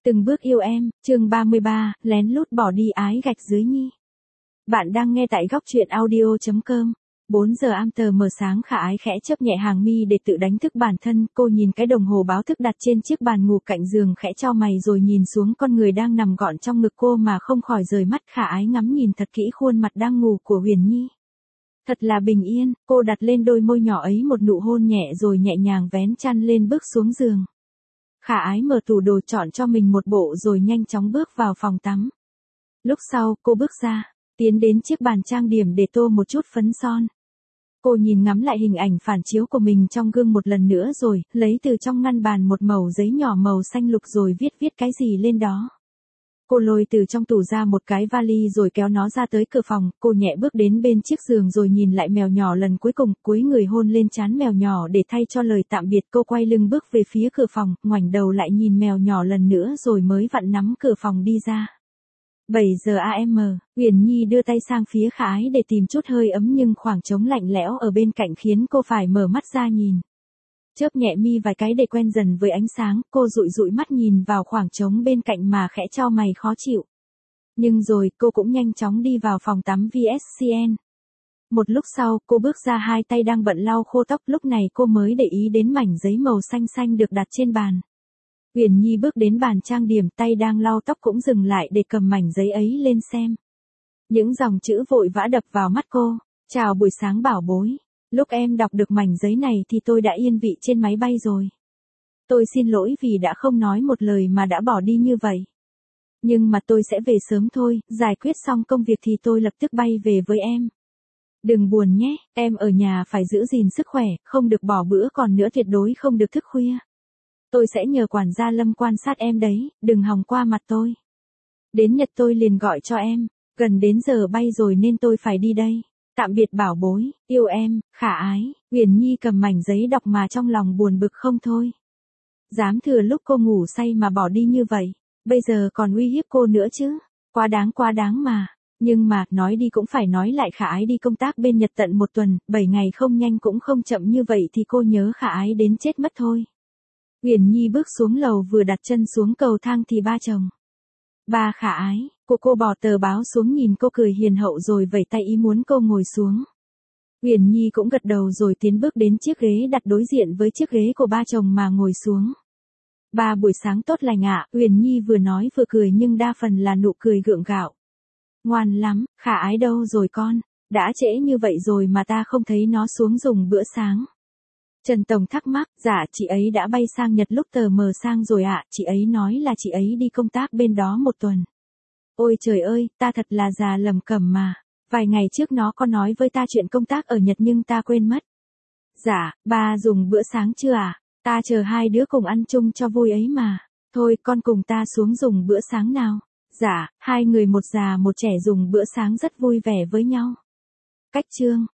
Từng bước yêu em, chương 33, lén lút bỏ đi ái gạch dưới nhi. Bạn đang nghe tại góc truyện audio.com. 4 giờ am tờ mờ sáng Khả Ái khẽ chớp nhẹ hàng mi để tự đánh thức bản thân. Cô nhìn cái đồng hồ báo thức đặt trên chiếc bàn ngủ cạnh giường khẽ chau mày rồi nhìn xuống con người đang nằm gọn trong ngực cô mà không khỏi rời mắt. Khả Ái ngắm nhìn thật kỹ khuôn mặt đang ngủ của Huyền Nhi. Thật là bình yên, cô đặt lên đôi môi nhỏ ấy một nụ hôn nhẹ rồi nhẹ nhàng vén chăn lên bước xuống giường. Khả Ái mở tủ đồ chọn cho mình một bộ rồi nhanh chóng bước vào phòng tắm. Lúc sau, cô bước ra, tiến đến chiếc bàn trang điểm để tô một chút phấn son. Cô nhìn ngắm lại hình ảnh phản chiếu của mình trong gương một lần nữa rồi, lấy từ trong ngăn bàn một mẩu giấy nhỏ màu xanh lục rồi viết cái gì lên đó. Cô lôi từ trong tủ ra một cái vali rồi kéo nó ra tới cửa phòng, cô nhẹ bước đến bên chiếc giường rồi nhìn lại mèo nhỏ lần cuối cùng, cúi người hôn lên trán mèo nhỏ để thay cho lời tạm biệt. Cô quay lưng bước về phía cửa phòng, ngoảnh đầu lại nhìn mèo nhỏ lần nữa rồi mới vặn nắm cửa phòng đi ra. 7 giờ AM, Huyền Nhi đưa tay sang phía Khả Ái để tìm chút hơi ấm nhưng khoảng trống lạnh lẽo ở bên cạnh khiến cô phải mở mắt ra nhìn. Chớp nhẹ mi vài cái để quen dần với ánh sáng, cô dụi dụi mắt nhìn vào khoảng trống bên cạnh mà khẽ chau mày khó chịu. Nhưng rồi, cô cũng nhanh chóng đi vào phòng tắm VSCN. Một lúc sau, cô bước ra hai tay đang bận lau khô tóc, lúc này cô mới để ý đến mảnh giấy màu xanh xanh được đặt trên bàn. Huyền Nhi bước đến bàn trang điểm, tay đang lau tóc cũng dừng lại để cầm mảnh giấy ấy lên xem. Những dòng chữ vội vã đập vào mắt cô. Chào buổi sáng bảo bối. Lúc em đọc được mảnh giấy này thì tôi đã yên vị trên máy bay rồi. Tôi xin lỗi vì đã không nói một lời mà đã bỏ đi như vậy. Nhưng mà tôi sẽ về sớm thôi, giải quyết xong công việc thì tôi lập tức bay về với em. Đừng buồn nhé, em ở nhà phải giữ gìn sức khỏe, không được bỏ bữa còn nữa tuyệt đối không được thức khuya. Tôi sẽ nhờ quản gia Lâm quan sát em đấy, đừng hòng qua mặt tôi. Đến Nhật tôi liền gọi cho em, gần đến giờ bay rồi nên tôi phải đi đây. Tạm biệt bảo bối, yêu em, Khả Ái. Huyền Nhi cầm mảnh giấy đọc mà trong lòng buồn bực không thôi. Dám thừa lúc cô ngủ say mà bỏ đi như vậy, bây giờ còn uy hiếp cô nữa chứ, quá đáng mà. Nhưng mà, nói đi cũng phải nói lại, Khả Ái đi công tác bên Nhật tận 1 tuần, 7 ngày không nhanh cũng không chậm như vậy thì cô nhớ Khả Ái đến chết mất thôi. Huyền Nhi bước xuống lầu vừa đặt chân xuống cầu thang thì ba chồng. Ba Khả Ái, cô bỏ tờ báo xuống nhìn cô cười hiền hậu rồi vẫy tay ý muốn cô ngồi xuống. Huyền Nhi cũng gật đầu rồi tiến bước đến chiếc ghế đặt đối diện với chiếc ghế của ba chồng mà ngồi xuống. Ba buổi sáng tốt lành ạ, Huyền Nhi vừa nói vừa cười nhưng đa phần là nụ cười gượng gạo. Ngoan lắm, Khả Ái đâu rồi con, đã trễ như vậy rồi mà ta không thấy nó xuống dùng bữa sáng. Trần Tổng thắc mắc, dạ chị ấy đã bay sang Nhật lúc tờ mờ sang rồi ạ, chị ấy nói là chị ấy đi công tác bên đó 1 tuần. Ôi trời ơi, ta thật là già lầm cẩm mà, vài ngày trước nó có nói với ta chuyện công tác ở Nhật nhưng ta quên mất. Dạ, ba dùng bữa sáng chưa à? Ta chờ hai đứa cùng ăn chung cho vui ấy mà. Thôi con cùng ta xuống dùng bữa sáng nào. Dạ, hai người một già một trẻ dùng bữa sáng rất vui vẻ với nhau. Cách chương